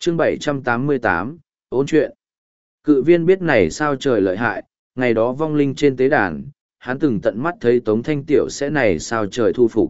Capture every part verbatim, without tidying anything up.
chương bảy trăm tám mươi tám, ôn chuyện. Cự viên biết này sao trời lợi hại, ngày đó vong linh trên tế đàn, hắn từng tận mắt thấy Tống Thanh Tiểu sẽ này sao trời thu phục.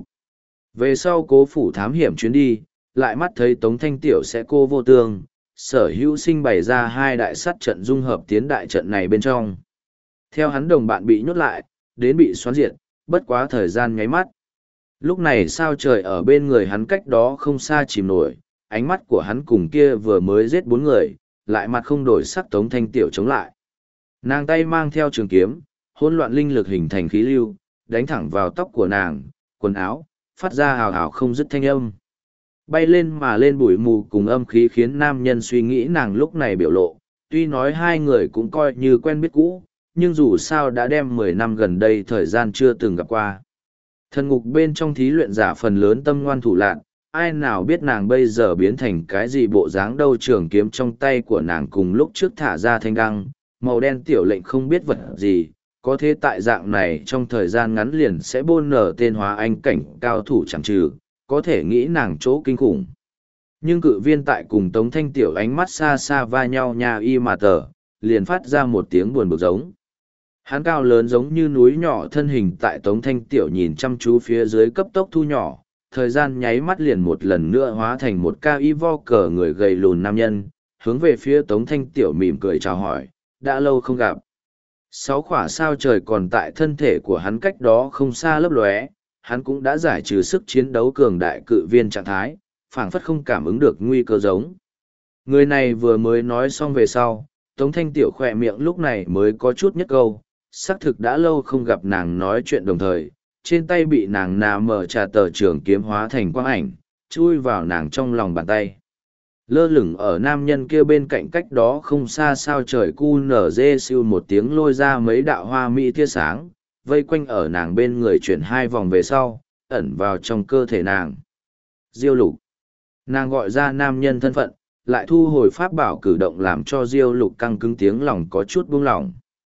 Về sau cố phủ thám hiểm chuyến đi, lại mắt thấy Tống Thanh Tiểu sẽ cô vô tương, sở hữu sinh bày ra hai đại sắt trận dung hợp tiến đại trận này bên trong. Theo hắn đồng bạn bị nhốt lại, đến bị xoắn diệt, bất quá thời gian nháy mắt. Lúc này sao trời ở bên người hắn cách đó không xa chìm nổi, ánh mắt của hắn cùng kia vừa mới giết bốn người, lại mặt không đổi sắc Tống Thanh Tiểu chống lại. Nàng tay mang theo trường kiếm, hỗn loạn linh lực hình thành khí lưu, đánh thẳng vào tóc của nàng, quần áo, phát ra hào hào không dứt thanh âm. Bay lên mà lên bụi mù cùng âm khí khiến nam nhân suy nghĩ nàng lúc này biểu lộ, tuy nói hai người cũng coi như quen biết cũ, nhưng dù sao đã đem mười năm gần đây thời gian chưa từng gặp qua. Thần ngục bên trong thí luyện giả phần lớn tâm ngoan thủ lạn, ai nào biết nàng bây giờ biến thành cái gì bộ dáng đâu. Trường kiếm trong tay của nàng cùng lúc trước thả ra thanh đăng, màu đen tiểu lệnh không biết vật gì, có thế tại dạng này trong thời gian ngắn liền sẽ bôn nở tên hóa anh cảnh cao thủ chẳng trừ, có thể nghĩ nàng chỗ kinh khủng. Nhưng cự viên tại cùng Tống Thanh Tiểu ánh mắt xa xa va nhau nhà y mà tờ, liền phát ra một tiếng buồn bực giống. Hắn cao lớn giống như núi nhỏ, thân hình tại Tống Thanh Tiểu nhìn chăm chú phía dưới cấp tốc thu nhỏ, thời gian nháy mắt liền một lần nữa hóa thành một ca y vo cờ người gầy lùn nam nhân, hướng về phía Tống Thanh Tiểu mỉm cười chào hỏi, đã lâu không gặp. Sáu khỏa sao trời còn tại thân thể của hắn cách đó không xa lấp lóe, hắn cũng đã giải trừ sức chiến đấu cường đại cự viên trạng thái, phảng phất không cảm ứng được nguy cơ giống. Người này vừa mới nói xong về sau, Tống Thanh Tiểu khỏe miệng lúc này mới có chút nhất câu, xác thực đã lâu không gặp nàng nói chuyện đồng thời, trên tay bị nàng nà mở trà tờ trường kiếm hóa thành quang ảnh, chui vào nàng trong lòng bàn tay. Lơ lửng ở nam nhân kia bên cạnh cách đó không xa sao trời cu nở dê siêu một tiếng lôi ra mấy đạo hoa mỹ tia sáng, vây quanh ở nàng bên người chuyển hai vòng về sau, ẩn vào trong cơ thể nàng. Diêu Lục. Nàng gọi ra nam nhân thân phận, lại thu hồi pháp bảo cử động làm cho Diêu Lục căng cứng tiếng lòng có chút buông lỏng.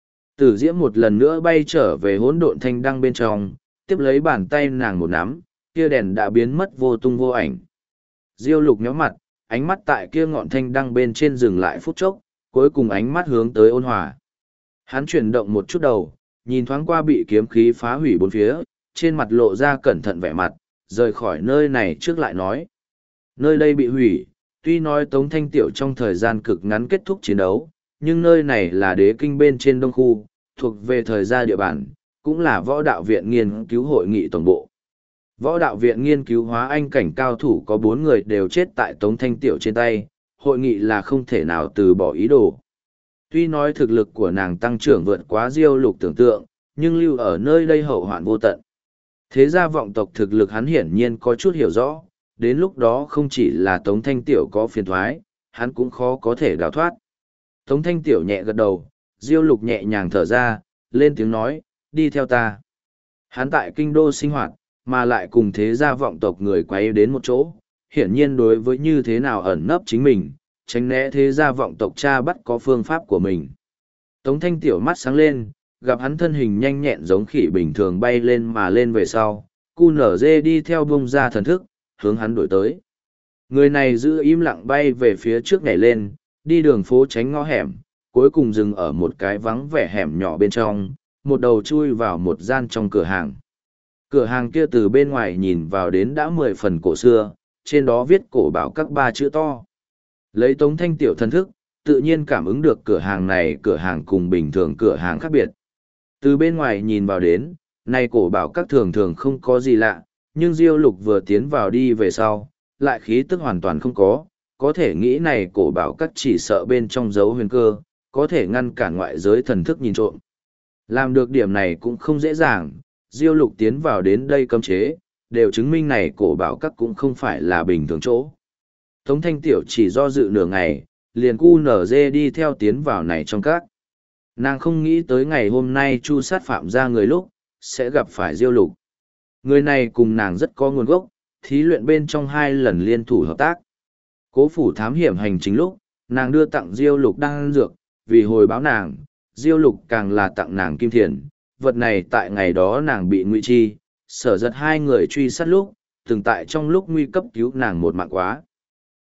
Tử Diễm một lần nữa bay trở về hỗn độn thanh đăng bên trong, tiếp lấy bàn tay nàng một nắm, kia đèn đã biến mất vô tung vô ảnh. Diêu Lục nhíu mặt, ánh mắt tại kia ngọn thanh đăng bên trên dừng lại phút chốc, cuối cùng ánh mắt hướng tới Ôn Hòa. Hắn chuyển động một chút đầu, nhìn thoáng qua bị kiếm khí phá hủy bốn phía, trên mặt lộ ra cẩn thận vẻ mặt, rời khỏi nơi này trước lại nói. Nơi đây bị hủy, tuy nói Tống Thanh Tiểu trong thời gian cực ngắn kết thúc chiến đấu, nhưng nơi này là đế kinh bên trên đông khu, thuộc về thời gia địa bàn, cũng là võ đạo viện nghiên cứu hội nghị tổng bộ. Võ đạo viện nghiên cứu hóa anh cảnh cao thủ có bốn người đều chết tại Tống Thanh Tiểu trên tay, hội nghị là không thể nào từ bỏ ý đồ. Tuy nói thực lực của nàng tăng trưởng vượt quá Diêu Lục tưởng tượng, nhưng lưu ở nơi đây hậu hoạn vô tận. Thế gia vọng tộc thực lực hắn hiển nhiên có chút hiểu rõ, đến lúc đó không chỉ là Tống Thanh Tiểu có phiền thoái, hắn cũng khó có thể đào thoát. Tống Thanh Tiểu nhẹ gật đầu, Diêu Lục nhẹ nhàng thở ra, lên tiếng nói, đi theo ta. Hắn tại kinh đô sinh hoạt, mà lại cùng thế gia vọng tộc người quay đến một chỗ, hiển nhiên đối với như thế nào ẩn nấp chính mình, tránh né thế gia vọng tộc cha bắt có phương pháp của mình. Tống Thanh Tiểu mắt sáng lên, gặp hắn thân hình nhanh nhẹn giống khỉ bình thường bay lên mà lên về sau, cu nở dê đi theo bông ra thần thức, hướng hắn đuổi tới. Người này giữ im lặng bay về phía trước nhảy lên, đi đường phố tránh ngõ hẻm, cuối cùng dừng ở một cái vắng vẻ hẻm nhỏ bên trong, một đầu chui vào một gian trong cửa hàng. Cửa hàng kia từ bên ngoài nhìn vào đến đã mười phần cổ xưa, trên đó viết cổ bảo các ba chữ to. Lấy Tống Thanh Tiểu thần thức, tự nhiên cảm ứng được cửa hàng này cửa hàng cùng bình thường cửa hàng khác biệt. Từ bên ngoài nhìn vào đến, này cổ bảo các thường thường không có gì lạ, nhưng Diêu Lục vừa tiến vào đi về sau, lại khí tức hoàn toàn không có, có thể nghĩ này cổ bảo các chỉ sợ bên trong dấu huyền cơ, có thể ngăn cản ngoại giới thần thức nhìn trộm. Làm được điểm này cũng không dễ dàng, Diêu Lục tiến vào đến đây cấm chế, đều chứng minh này cổ bảo các cũng không phải là bình thường chỗ. Tống Thanh Tiểu chỉ do dự nửa ngày, liền cu nở dê đi theo tiến vào này trong các. Nàng không nghĩ tới ngày hôm nay chu sát phạm ra người lúc, sẽ gặp phải Diêu Lục. Người này cùng nàng rất có nguồn gốc, thí luyện bên trong hai lần liên thủ hợp tác. Cố phủ thám hiểm hành chính lúc, nàng đưa tặng Diêu Lục đan dược, vì hồi báo nàng, Diêu Lục càng là tặng nàng kim thiền. Vật này tại ngày đó nàng bị ngụy chi, sở giật hai người truy sát lúc, từng tại trong lúc nguy cấp cứu nàng một mạng quá.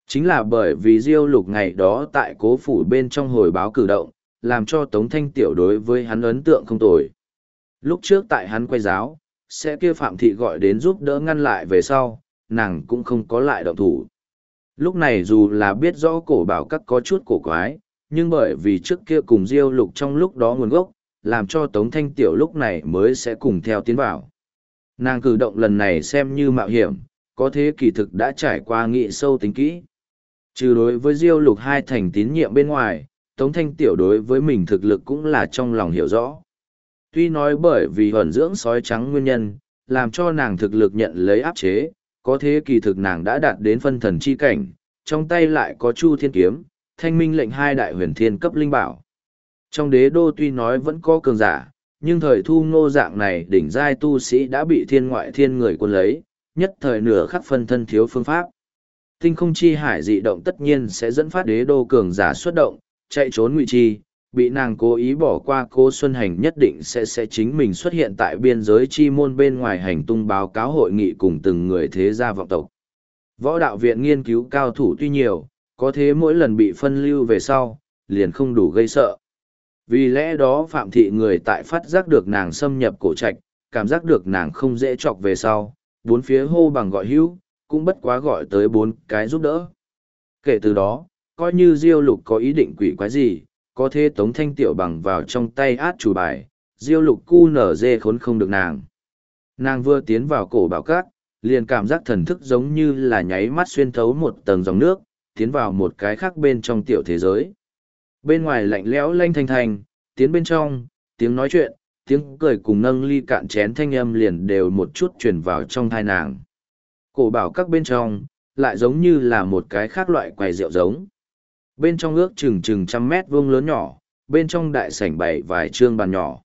Chính là bởi vì Diêu Lục ngày đó tại cố phủ bên trong hồi báo cử động, làm cho Tống Thanh Tiểu đối với hắn ấn tượng không tồi. Lúc trước tại hắn quay giáo, sẽ kia Phạm Thị gọi đến giúp đỡ ngăn lại về sau, nàng cũng không có lại động thủ. Lúc này dù là biết rõ cổ bảo các có chút cổ quái, nhưng bởi vì trước kia cùng Diêu Lục trong lúc đó nguồn gốc, làm cho Tống Thanh Tiểu lúc này mới sẽ cùng theo tiến vào. Nàng cử động lần này xem như mạo hiểm, có thế kỳ thực đã trải qua nghị sâu tính kỹ. Trừ đối với Diêu Lục hai thành tín nhiệm bên ngoài, Tống Thanh Tiểu đối với mình thực lực cũng là trong lòng hiểu rõ. Tuy nói bởi vì ẩn dưỡng sói trắng nguyên nhân, làm cho nàng thực lực nhận lấy áp chế, có thế kỳ thực nàng đã đạt đến phân thần chi cảnh, trong tay lại có Chu Thiên Kiếm, Thanh Minh lệnh hai đại huyền thiên cấp linh bảo. Trong đế đô tuy nói vẫn có cường giả, nhưng thời thu ngô dạng này đỉnh giai tu sĩ đã bị thiên ngoại thiên người quân lấy, nhất thời nửa khắc phân thân thiếu phương pháp. Tinh không chi hải dị động tất nhiên sẽ dẫn phát đế đô cường giả xuất động, chạy trốn ngụy chi, bị nàng cố ý bỏ qua cô Xuân Hành nhất định sẽ sẽ chính mình xuất hiện tại biên giới chi môn bên ngoài hành tung báo cáo hội nghị cùng từng người thế gia vọng tộc. Võ đạo viện nghiên cứu cao thủ tuy nhiều, có thế mỗi lần bị phân lưu về sau, liền không đủ gây sợ. Vì lẽ đó Phạm Thị người tại phát giác được nàng xâm nhập cổ trạch, cảm giác được nàng không dễ chọc về sau, bốn phía hô bằng gọi hữu, cũng bất quá gọi tới bốn cái giúp đỡ. Kể từ đó, coi như Diêu Lục có ý định quỷ quái gì, có thế Tống Thanh Tiểu bằng vào trong tay át chủ bài, Diêu Lục cu nở dê khốn không được nàng. Nàng vừa tiến vào cổ bảo cát, liền cảm giác thần thức giống như là nháy mắt xuyên thấu một tầng dòng nước, tiến vào một cái khác bên trong tiểu thế giới. Bên ngoài lạnh lẽo lanh thanh thanh, tiến bên trong, tiếng nói chuyện, tiếng cười cùng nâng ly cạn chén thanh âm liền đều một chút truyền vào trong thai nàng. Cổ bảo các bên trong, lại giống như là một cái khác loại quầy rượu giống. Bên trong ước chừng chừng trăm mét vuông lớn nhỏ, bên trong đại sảnh bày vài trương bàn nhỏ.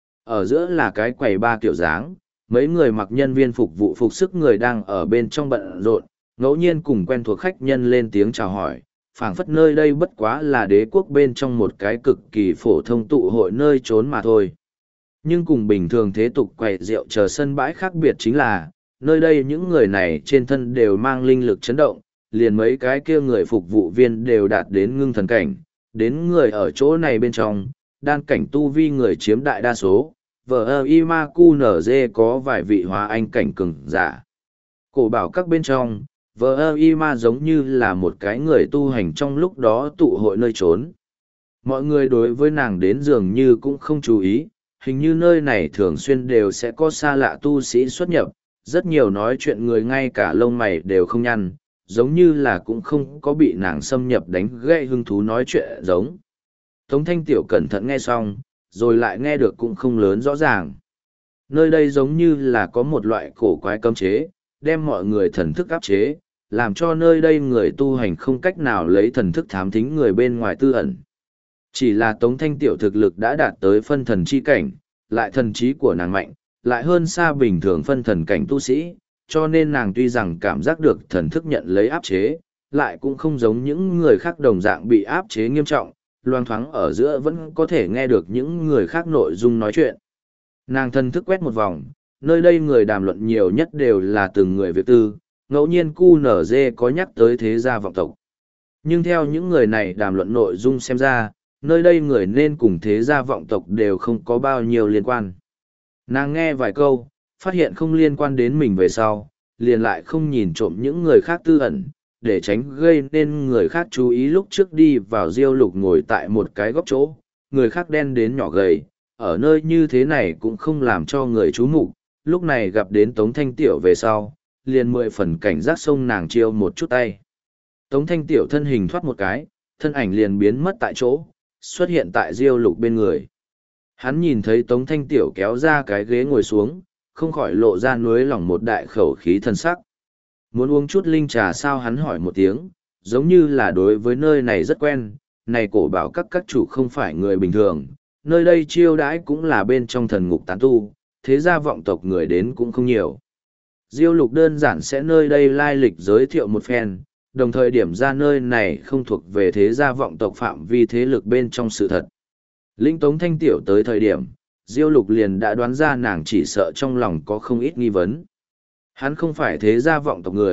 Ở giữa là cái quầy ba kiểu dáng, mấy người mặc nhân viên phục vụ phục sức người đang ở bên trong bận rộn, ngẫu nhiên cùng quen thuộc khách nhân lên tiếng chào hỏi, phảng phất nơi đây bất quá là đế quốc bên trong một cái cực kỳ phổ thông tụ hội nơi trốn mà thôi. Nhưng cùng bình thường thế tục quầy rượu chờ sân bãi khác biệt chính là, nơi đây những người này trên thân đều mang linh lực chấn động, liền mấy cái kia người phục vụ viên đều đạt đến ngưng thần cảnh, đến người ở chỗ này bên trong, đan cảnh tu vi người chiếm đại đa số, vờ ơ y ma cu nở dê có vài vị hóa anh cảnh cường giả. Cổ bảo các bên trong, vờ ơ y ma giống như là một cái người tu hành trong lúc đó tụ hội nơi trốn. Mọi người đối với nàng đến dường như cũng không chú ý, hình như nơi này thường xuyên đều sẽ có xa lạ tu sĩ xuất nhập, rất nhiều nói chuyện người ngay cả lông mày đều không nhăn, giống như là cũng không có bị nàng xâm nhập đánh gây hứng thú nói chuyện giống. Tống Thanh Tiểu cẩn thận nghe xong, rồi lại nghe được cũng không lớn rõ ràng. Nơi đây giống như là có một loại cổ quái cấm chế, đem mọi người thần thức áp chế, làm cho nơi đây người tu hành không cách nào lấy thần thức thám thính người bên ngoài tư ẩn. Chỉ là Tống Thanh Tiểu thực lực đã đạt tới phân thần chi cảnh, lại thần trí của nàng mạnh, lại hơn xa bình thường phân thần cảnh tu sĩ, cho nên nàng tuy rằng cảm giác được thần thức nhận lấy áp chế, lại cũng không giống những người khác đồng dạng bị áp chế nghiêm trọng, loang thoáng ở giữa vẫn có thể nghe được những người khác nội dung nói chuyện. Nàng thần thức quét một vòng, nơi đây người đàm luận nhiều nhất đều là từng người việc tư, ngẫu nhiên cu nở dê có nhắc tới thế gia vọng tộc. Nhưng theo những người này đàm luận nội dung xem ra, nơi đây người nên cùng thế gia vọng tộc đều không có bao nhiêu liên quan. Nàng nghe vài câu, phát hiện không liên quan đến mình về sau, liền lại không nhìn trộm những người khác tư ẩn, để tránh gây nên người khác chú ý. Lúc trước đi vào Diêu Lục ngồi tại một cái góc chỗ, người khác đen đến nhỏ gầy, ở nơi như thế này cũng không làm cho người chú mục. Lúc này gặp đến Tống Thanh Tiểu về sau, liền mười phần cảnh giác xông nàng chiêu một chút tay. Tống Thanh Tiểu thân hình thoát một cái, thân ảnh liền biến mất tại chỗ, xuất hiện tại Diêu Lục bên người. Hắn nhìn thấy Tống Thanh Tiểu kéo ra cái ghế ngồi xuống, không khỏi lộ ra nuối lòng một đại khẩu khí thân sắc. Muốn uống chút linh trà sao, hắn hỏi một tiếng, giống như là đối với nơi này rất quen, này cổ bảo các các chủ không phải người bình thường, nơi đây chiêu đãi cũng là bên trong thần ngục tán tu, thế gia vọng tộc người đến cũng không nhiều. Diêu Lục đơn giản sẽ nơi đây lai lịch giới thiệu một phen, đồng thời điểm ra nơi này không thuộc về thế gia vọng tộc phạm vi thế lực bên trong sự thật. Linh Tống Thanh Tiểu tới thời điểm, Diêu Lục liền đã đoán ra nàng chỉ sợ trong lòng có không ít nghi vấn. Hắn không phải thế gia vọng tộc người,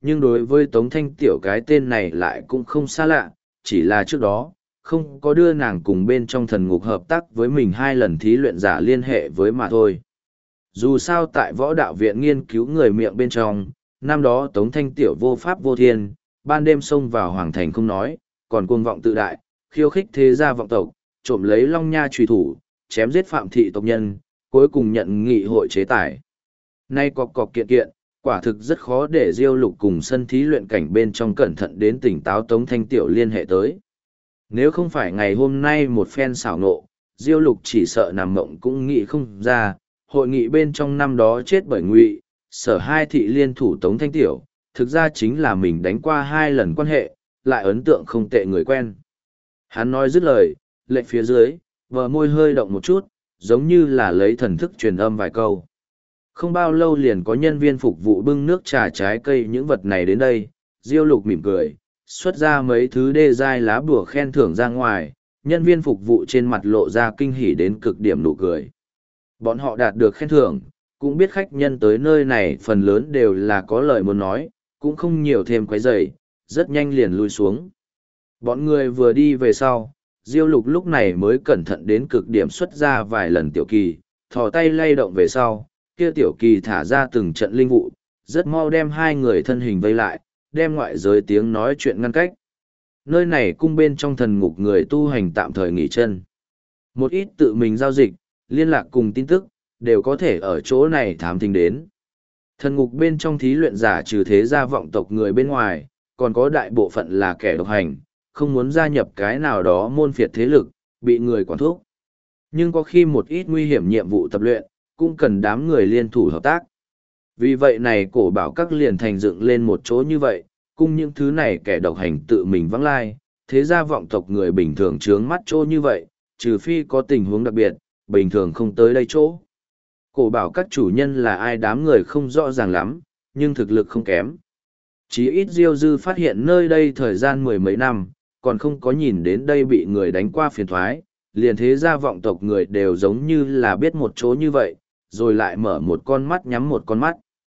nhưng đối với Tống Thanh Tiểu cái tên này lại cũng không xa lạ, chỉ là trước đó, không có đưa nàng cùng bên trong thần ngục hợp tác với mình hai lần thí luyện giả liên hệ với mà thôi. Dù sao tại võ đạo viện nghiên cứu người miệng bên trong, năm đó Tống Thanh Tiểu vô pháp vô thiên, ban đêm xông vào hoàng thành không nói, còn cuồng vọng tự đại, khiêu khích thế gia vọng tộc, trộm lấy long nha trùy thủ, chém giết phạm thị tộc nhân, cuối cùng nhận nghị hội chế tài. Nay cọc cọc kiện kiện, quả thực rất khó để Diêu Lục cùng sân thí luyện cảnh bên trong cẩn thận đến tỉnh táo Tống Thanh Tiểu liên hệ tới. Nếu không phải ngày hôm nay một phen xảo nộ, Diêu Lục chỉ sợ nằm mộng cũng nghĩ không ra, hội nghị bên trong năm đó chết bởi Ngụy, Sở hai thị liên thủ Tống Thanh Tiểu, thực ra chính là mình đánh qua hai lần quan hệ, lại ấn tượng không tệ người quen. Hắn nói dứt lời, lệnh phía dưới, vờ môi hơi động một chút, giống như là lấy thần thức truyền âm vài câu. Không bao lâu liền có nhân viên phục vụ bưng nước trà trái cây những vật này đến đây, Diêu Lục mỉm cười, xuất ra mấy thứ đê dai lá bùa khen thưởng ra ngoài, nhân viên phục vụ trên mặt lộ ra kinh hỉ đến cực điểm nụ cười. Bọn họ đạt được khen thưởng, cũng biết khách nhân tới nơi này phần lớn đều là có lời muốn nói, cũng không nhiều thêm quấy rầy, rất nhanh liền lui xuống. Bọn người vừa đi về sau, Diêu Lục lúc này mới cẩn thận đến cực điểm xuất ra vài lần tiểu kỳ, thò tay lay động về sau, kia tiểu kỳ thả ra từng trận linh vụ, rất mau đem hai người thân hình vây lại, đem ngoại giới tiếng nói chuyện ngăn cách. Nơi này cung bên trong thần ngục người tu hành tạm thời nghỉ chân. Một ít tự mình giao dịch, liên lạc cùng tin tức, đều có thể ở chỗ này thám thính đến. Thần ngục bên trong thí luyện giả trừ thế gia vọng tộc người bên ngoài, còn có đại bộ phận là kẻ độc hành, không muốn gia nhập cái nào đó môn phiệt thế lực, bị người quản thúc. Nhưng có khi một ít nguy hiểm nhiệm vụ tập luyện, cũng cần đám người liên thủ hợp tác. Vì vậy này cổ bảo các liền thành dựng lên một chỗ như vậy, cùng những thứ này kẻ độc hành tự mình vắng lai, thế gia vọng tộc người bình thường trướng mắt chỗ như vậy, trừ phi có tình huống đặc biệt, bình thường không tới đây chỗ. Cổ bảo các chủ nhân là ai đám người không rõ ràng lắm, nhưng thực lực không kém. Chí ít Diêu Dư phát hiện nơi đây thời gian mười mấy năm, còn không có nhìn đến đây bị người đánh qua phiền thoái, liền thế gia vọng tộc người đều giống như là biết một chỗ như vậy, rồi lại mở một con mắt nhắm một con mắt.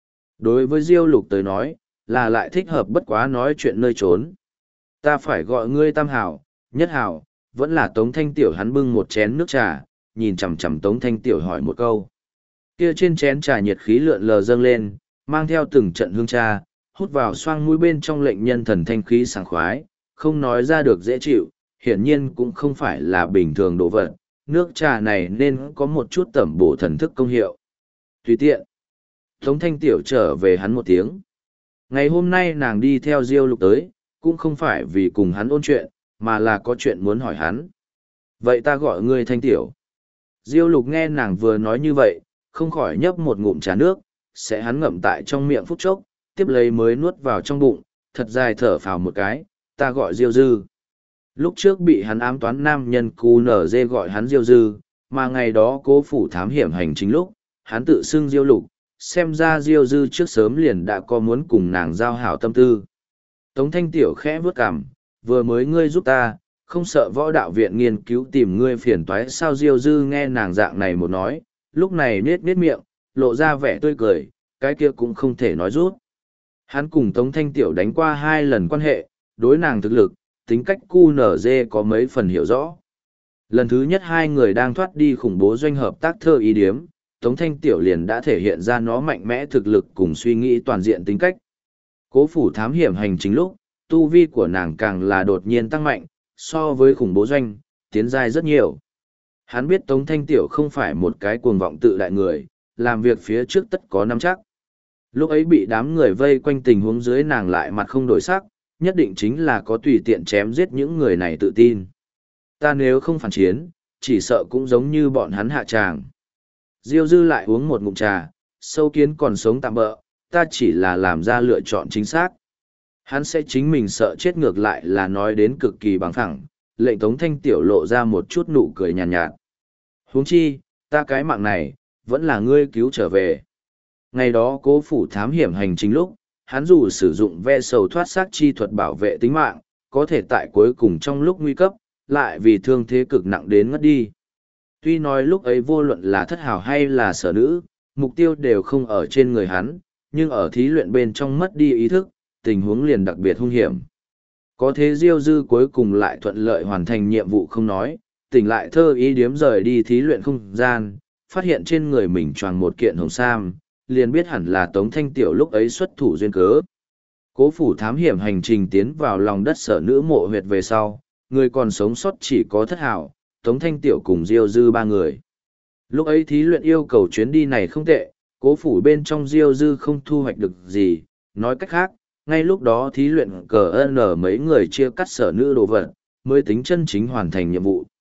Đối với Diêu Lục tới nói, là lại thích hợp bất quá nói chuyện nơi trốn. Ta phải gọi ngươi Tam Hảo, Nhất Hảo, vẫn là Tống Thanh Tiểu. Hắn bưng một chén nước trà, nhìn chằm chằm Tống Thanh Tiểu hỏi một câu. Kia trên chén trà nhiệt khí lượn lờ dâng lên, mang theo từng trận hương trà, hút vào xoang mũi bên trong lệnh nhân thần thanh khí sảng khoái, không nói ra được dễ chịu, hiển nhiên cũng không phải là bình thường đồ vật. Nước trà này nên có một chút tẩm bổ thần thức công hiệu. Tùy tiện. Tống Thanh Tiểu trở về hắn một tiếng. Ngày hôm nay nàng đi theo Diêu Lục tới, cũng không phải vì cùng hắn ôn chuyện, mà là có chuyện muốn hỏi hắn. Vậy ta gọi ngươi Thanh Tiểu. Diêu Lục nghe nàng vừa nói như vậy, không khỏi nhấp một ngụm trà nước, sẽ hắn ngậm tại trong miệng phút chốc, tiếp lấy mới nuốt vào trong bụng, thật dài thở phào một cái, ta gọi Diêu Dư. Lúc trước bị hắn ám toán nam nhân cu nở dê gọi hắn Diêu Dư, mà ngày đó cố phủ thám hiểm hành chính lúc, hắn tự xưng Diêu Lục, xem ra Diêu Dư trước sớm liền đã có muốn cùng nàng giao hảo tâm tư. Tống Thanh Tiểu khẽ vướt cằm, vừa mới ngươi giúp ta, không sợ võ đạo viện nghiên cứu tìm ngươi phiền toái sao. Diêu Dư nghe nàng dạng này một nói, lúc này nết nết miệng, lộ ra vẻ tươi cười, cái kia cũng không thể nói rút. Hắn cùng Tống Thanh Tiểu đánh qua hai lần quan hệ, đối nàng thực lực, tính cách cu nở dê có mấy phần hiểu rõ. Lần thứ nhất hai người đang thoát đi khủng bố doanh hợp tác thơ ý điếm, Tống Thanh Tiểu liền đã thể hiện ra nó mạnh mẽ thực lực cùng suy nghĩ toàn diện tính cách. Cố phủ thám hiểm hành chính lúc, tu vi của nàng càng là đột nhiên tăng mạnh, so với khủng bố doanh, tiến giai rất nhiều. Hắn biết Tống Thanh Tiểu không phải một cái cuồng vọng tự đại người, làm việc phía trước tất có nắm chắc. Lúc ấy bị đám người vây quanh tình huống dưới nàng lại mặt không đổi sắc, nhất định chính là có tùy tiện chém giết những người này tự tin. Ta nếu không phản chiến, chỉ sợ cũng giống như bọn hắn hạ tràng. Diêu Dư lại uống một ngụm trà, sâu kiến còn sống tạm bỡ, ta chỉ là làm ra lựa chọn chính xác. Hắn sẽ chính mình sợ chết ngược lại là nói đến cực kỳ bằng phẳng, lệnh Tống Thanh Tiểu lộ ra một chút nụ cười nhàn nhạt, nhạt. Huống chi, ta cái mạng này, vẫn là ngươi cứu trở về. Ngày đó cố phủ thám hiểm hành chính lúc, hắn dù sử dụng ve sầu thoát xác chi thuật bảo vệ tính mạng, có thể tại cuối cùng trong lúc nguy cấp, lại vì thương thế cực nặng đến ngất đi. Tuy nói lúc ấy vô luận là thất hào hay là sở nữ, mục tiêu đều không ở trên người hắn, nhưng ở thí luyện bên trong mất đi ý thức, tình huống liền đặc biệt hung hiểm. Có thế Diêu Dư cuối cùng lại thuận lợi hoàn thành nhiệm vụ không nói, tỉnh lại thơ ý điếm rời đi thí luyện không gian, phát hiện trên người mình choàng một kiện hồng sam, liền biết hẳn là Tống Thanh Tiểu lúc ấy xuất thủ duyên cớ. Cố phủ thám hiểm hành trình tiến vào lòng đất sở nữ mộ huyệt về sau, người còn sống sót chỉ có Thất Hảo, Tống Thanh Tiểu cùng Diêu Dư ba người. Lúc ấy thí luyện yêu cầu chuyến đi này không tệ, cố phủ bên trong Diêu Dư không thu hoạch được gì, nói cách khác, ngay lúc đó thí luyện cờ ơn ở mấy người chia cắt sở nữ đồ vật, mới tính chân chính hoàn thành nhiệm vụ.